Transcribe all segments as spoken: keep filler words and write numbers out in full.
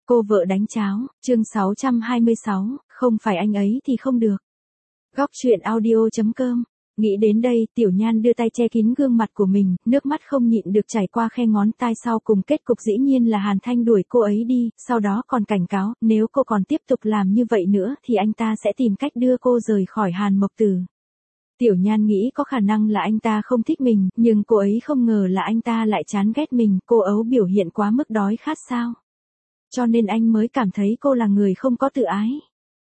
Cô vợ đánh cháo, chương sáu trăm hai mươi sáu, không phải anh ấy thì không được. Góc truyện audio chấm com. Nghĩ đến đây, Tiểu Nhan đưa tay che kín gương mặt của mình, nước mắt không nhịn được chảy qua khe ngón tay, sau cùng kết cục dĩ nhiên là Hàn Thanh đuổi cô ấy đi, sau đó còn cảnh cáo, nếu cô còn tiếp tục làm như vậy nữa thì anh ta sẽ tìm cách đưa cô rời khỏi Hàn Mộc Tử. Tiểu Nhan nghĩ có khả năng là anh ta không thích mình, nhưng cô ấy không ngờ là anh ta lại chán ghét mình, cô ấu biểu hiện quá mức đói khát sao? Cho nên anh mới cảm thấy cô là người không có tự ái.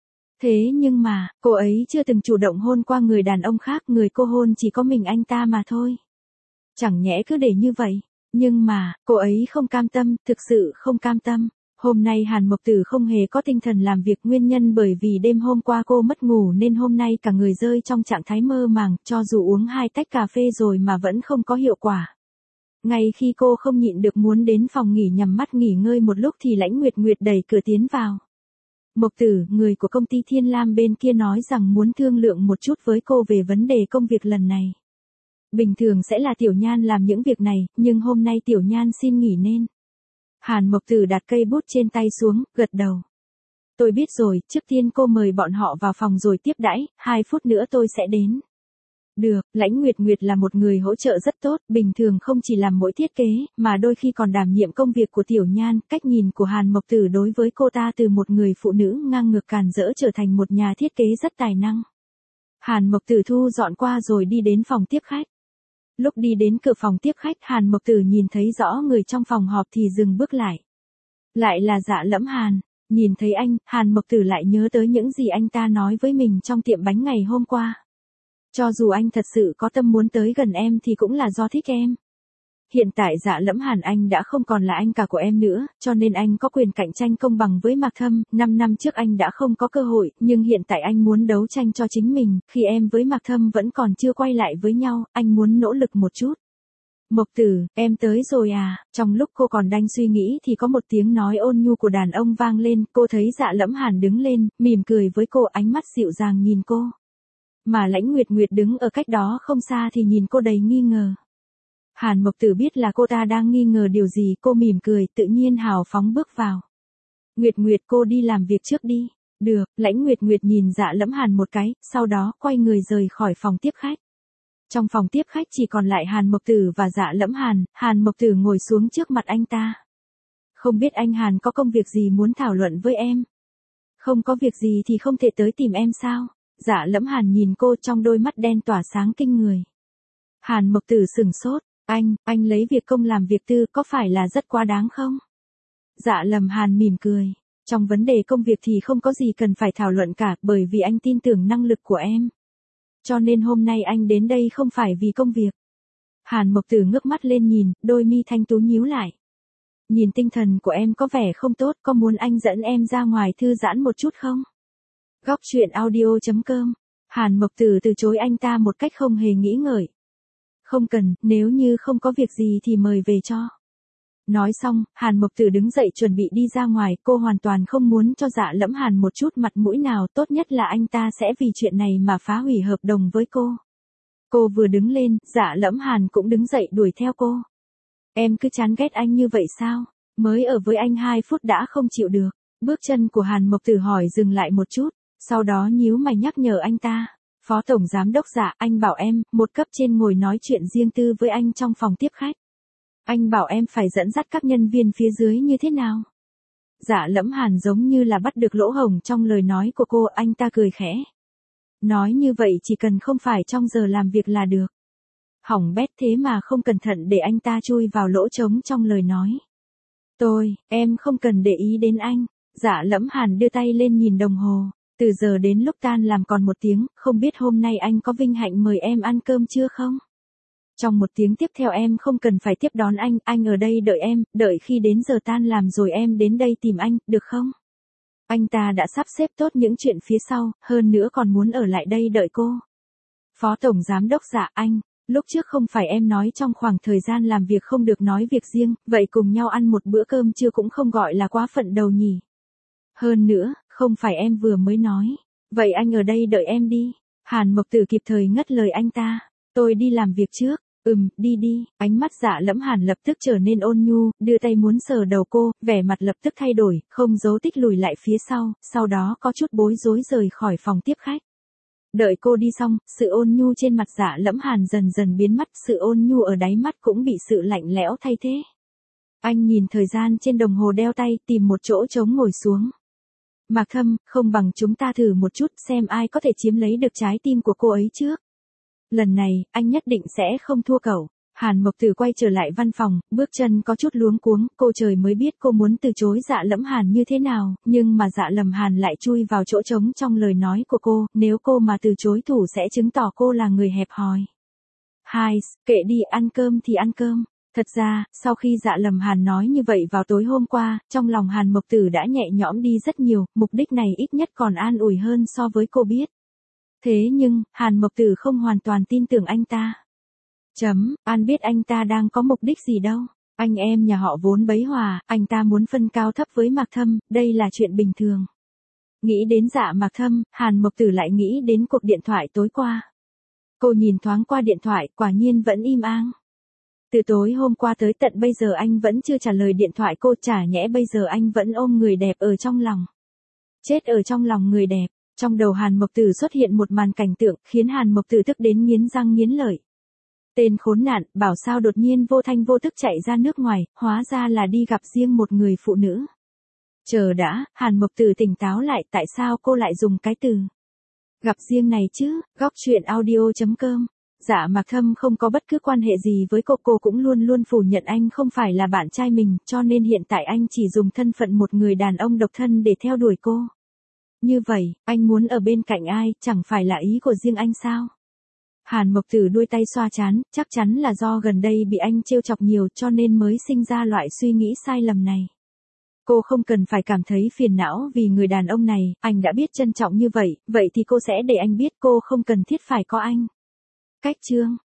Thế nhưng mà, cô ấy chưa từng chủ động hôn qua người đàn ông khác, người cô hôn chỉ có mình anh ta mà thôi. Chẳng nhẽ cứ để như vậy. Nhưng mà, cô ấy không cam tâm, thực sự không cam tâm. Hôm nay Hàn Mộc Tử không hề có tinh thần làm việc, nguyên nhân bởi vì đêm hôm qua cô mất ngủ nên hôm nay cả người rơi trong trạng thái mơ màng, cho dù uống hai tách cà phê rồi mà vẫn không có hiệu quả. Ngay khi cô không nhịn được muốn đến phòng nghỉ nhắm mắt nghỉ ngơi một lúc thì Lãnh Nguyệt Nguyệt đẩy cửa tiến vào. Mộc Tử, người của công ty Thiên Lam bên kia nói rằng muốn thương lượng một chút với cô về vấn đề công việc lần này. Bình thường sẽ là Tiểu Nhan làm những việc này, nhưng hôm nay Tiểu Nhan xin nghỉ nên. Hàn Mộc Tử đặt cây bút trên tay xuống, gật đầu. Tôi biết rồi, trước tiên cô mời bọn họ vào phòng rồi tiếp đãi, hai phút nữa tôi sẽ đến. Được, Lãnh Nguyệt Nguyệt là một người hỗ trợ rất tốt, bình thường không chỉ làm mỗi thiết kế, mà đôi khi còn đảm nhiệm công việc của Tiểu Nhan, cách nhìn của Hàn Mộc Tử đối với cô ta từ một người phụ nữ ngang ngược càn rỡ trở thành một nhà thiết kế rất tài năng. Hàn Mộc Tử thu dọn qua rồi đi đến phòng tiếp khách. Lúc đi đến cửa phòng tiếp khách, Hàn Mộc Tử nhìn thấy rõ người trong phòng họp thì dừng bước lại. Lại là Dạ Lẫm Hàn. Nhìn thấy anh, Hàn Mộc Tử lại nhớ tới những gì anh ta nói với mình trong tiệm bánh ngày hôm qua. Cho dù anh thật sự có tâm muốn tới gần em thì cũng là do thích em. Hiện tại Dạ Lẫm Hàn anh đã không còn là anh cả của em nữa, cho nên anh có quyền cạnh tranh công bằng với Mạc Thâm. Năm năm trước anh đã không có cơ hội, nhưng hiện tại anh muốn đấu tranh cho chính mình, khi em với Mạc Thâm vẫn còn chưa quay lại với nhau, anh muốn nỗ lực một chút. Mộc Tử, em tới rồi à? Trong lúc cô còn đang suy nghĩ thì có một tiếng nói ôn nhu của đàn ông vang lên, cô thấy Dạ Lẫm Hàn đứng lên, mỉm cười với cô, ánh mắt dịu dàng nhìn cô. Mà Lãnh Nguyệt Nguyệt đứng ở cách đó không xa thì nhìn cô đầy nghi ngờ. Hàn Mộc Tử biết là cô ta đang nghi ngờ điều gì, cô mỉm cười, tự nhiên hào phóng bước vào. Nguyệt Nguyệt, cô đi làm việc trước đi. Được, Lãnh Nguyệt Nguyệt nhìn Dạ Lẫm Hàn một cái, sau đó quay người rời khỏi phòng tiếp khách. Trong phòng tiếp khách chỉ còn lại Hàn Mộc Tử và Dạ Lẫm Hàn, Hàn Mộc Tử ngồi xuống trước mặt anh ta. Không biết anh Hàn có công việc gì muốn thảo luận với em? Không có việc gì thì không thể tới tìm em sao? Dạ Lẫm Hàn nhìn cô, trong đôi mắt đen tỏa sáng kinh người. Hàn Mộc Tử sừng sốt, anh, anh lấy việc công làm việc tư có phải là rất quá đáng không? Dạ Lẫm Hàn mỉm cười, trong vấn đề công việc thì không có gì cần phải thảo luận cả, bởi vì anh tin tưởng năng lực của em. Cho nên hôm nay anh đến đây không phải vì công việc. Hàn Mộc Tử ngước mắt lên nhìn, đôi mi thanh tú nhíu lại. Nhìn tinh thần của em có vẻ không tốt, có muốn anh dẫn em ra ngoài thư giãn một chút không? Góc truyện audio chấm com. Hàn Mộc Tử từ chối anh ta một cách không hề nghĩ ngợi. Không cần, nếu như không có việc gì thì mời về cho. Nói xong, Hàn Mộc Tử đứng dậy chuẩn bị đi ra ngoài, cô hoàn toàn không muốn cho Dạ Lẫm Hàn một chút mặt mũi nào, tốt nhất là anh ta sẽ vì chuyện này mà phá hủy hợp đồng với cô. Cô vừa đứng lên, Dạ Lẫm Hàn cũng đứng dậy đuổi theo cô. Em cứ chán ghét anh như vậy sao? Mới ở với anh hai phút đã không chịu được. Bước chân của Hàn Mộc Tử hỏi dừng lại một chút, sau đó nhíu mày nhắc nhở anh ta. Phó Tổng Giám Đốc Dạ, anh bảo em, một cấp trên ngồi nói chuyện riêng tư với anh trong phòng tiếp khách. Anh bảo em phải dẫn dắt các nhân viên phía dưới như thế nào? Dạ Lẫm Hàn giống như là bắt được lỗ hổng trong lời nói của cô, anh ta cười khẽ. Nói như vậy chỉ cần không phải trong giờ làm việc là được. Hỏng bét, thế mà không cẩn thận để anh ta chui vào lỗ trống trong lời nói. Tôi, em không cần để ý đến anh. Dạ Lẫm Hàn đưa tay lên nhìn đồng hồ. Từ giờ đến lúc tan làm còn một tiếng, không biết hôm nay anh có vinh hạnh mời em ăn cơm chưa không? Trong một tiếng tiếp theo em không cần phải tiếp đón anh, anh ở đây đợi em, đợi khi đến giờ tan làm rồi em đến đây tìm anh, được không? Anh ta đã sắp xếp tốt những chuyện phía sau, hơn nữa còn muốn ở lại đây đợi cô. Phó Tổng Giám Đốc Dạ, anh, lúc trước không phải em nói trong khoảng thời gian làm việc không được nói việc riêng, vậy cùng nhau ăn một bữa cơm trưa cũng không gọi là quá phận đầu nhỉ? Hơn nữa, không phải em vừa mới nói. Vậy anh ở đây đợi em đi. Hàn Mộc Tử kịp thời ngắt lời anh ta. Tôi đi làm việc trước. Ừm, đi đi, ánh mắt Dạ Lẫm Hàn lập tức trở nên ôn nhu, đưa tay muốn sờ đầu cô, vẻ mặt lập tức thay đổi, không giấu tích lùi lại phía sau, sau đó có chút bối rối rời khỏi phòng tiếp khách. Đợi cô đi xong, sự ôn nhu trên mặt Dạ Lẫm Hàn dần dần biến mất, sự ôn nhu ở đáy mắt cũng bị sự lạnh lẽo thay thế. Anh nhìn thời gian trên đồng hồ đeo tay, tìm một chỗ trống ngồi xuống. Mạc Thâm, không bằng chúng ta thử một chút xem ai có thể chiếm lấy được trái tim của cô ấy trước. Lần này, anh nhất định sẽ không thua cậu. Hàn Mộc Tử quay trở lại văn phòng, bước chân có chút luống cuống, cô trời mới biết cô muốn từ chối Dạ Lẫm Hàn như thế nào, nhưng mà Dạ Lầm Hàn lại chui vào chỗ trống trong lời nói của cô, nếu cô mà từ chối thủ sẽ chứng tỏ cô là người hẹp hòi. Hai, kệ đi, ăn cơm thì ăn cơm. Thật ra, sau khi Dạ Lầm Hàn nói như vậy vào tối hôm qua, trong lòng Hàn Mộc Tử đã nhẹ nhõm đi rất nhiều, mục đích này ít nhất còn an ủi hơn so với cô biết. Thế nhưng, Hàn Mộc Tử không hoàn toàn tin tưởng anh ta. Chấm, An biết anh ta đang có mục đích gì đâu. Anh em nhà họ vốn bấy hòa, anh ta muốn phân cao thấp với Mạc Thâm, đây là chuyện bình thường. Nghĩ đến Dạ Mạc Thâm, Hàn Mộc Tử lại nghĩ đến cuộc điện thoại tối qua. Cô nhìn thoáng qua điện thoại, quả nhiên vẫn im ang. Từ tối hôm qua tới tận bây giờ anh vẫn chưa trả lời điện thoại cô, chả nhẽ bây giờ anh vẫn ôm người đẹp ở trong lòng. Chết ở trong lòng người đẹp, trong đầu Hàn Mộc Tử xuất hiện một màn cảnh tượng, khiến Hàn Mộc Tử tức đến nghiến răng nghiến lợi. Tên khốn nạn, bảo sao đột nhiên vô thanh vô tức chạy ra nước ngoài, hóa ra là đi gặp riêng một người phụ nữ. Chờ đã, Hàn Mộc Tử tỉnh táo lại, tại sao cô lại dùng cái từ gặp riêng này chứ? Góc truyện audio chấm com. Dạ Mạc Thâm không có bất cứ quan hệ gì với cô, cô cũng luôn luôn phủ nhận anh không phải là bạn trai mình, cho nên hiện tại anh chỉ dùng thân phận một người đàn ông độc thân để theo đuổi cô. Như vậy, anh muốn ở bên cạnh ai, chẳng phải là ý của riêng anh sao? Hàn Mộc Tử đuôi tay xoa trán, chắc chắn là do gần đây bị anh trêu chọc nhiều cho nên mới sinh ra loại suy nghĩ sai lầm này. Cô không cần phải cảm thấy phiền não vì người đàn ông này, anh đã biết trân trọng như vậy, vậy thì cô sẽ để anh biết cô không cần thiết phải có anh. Cách chương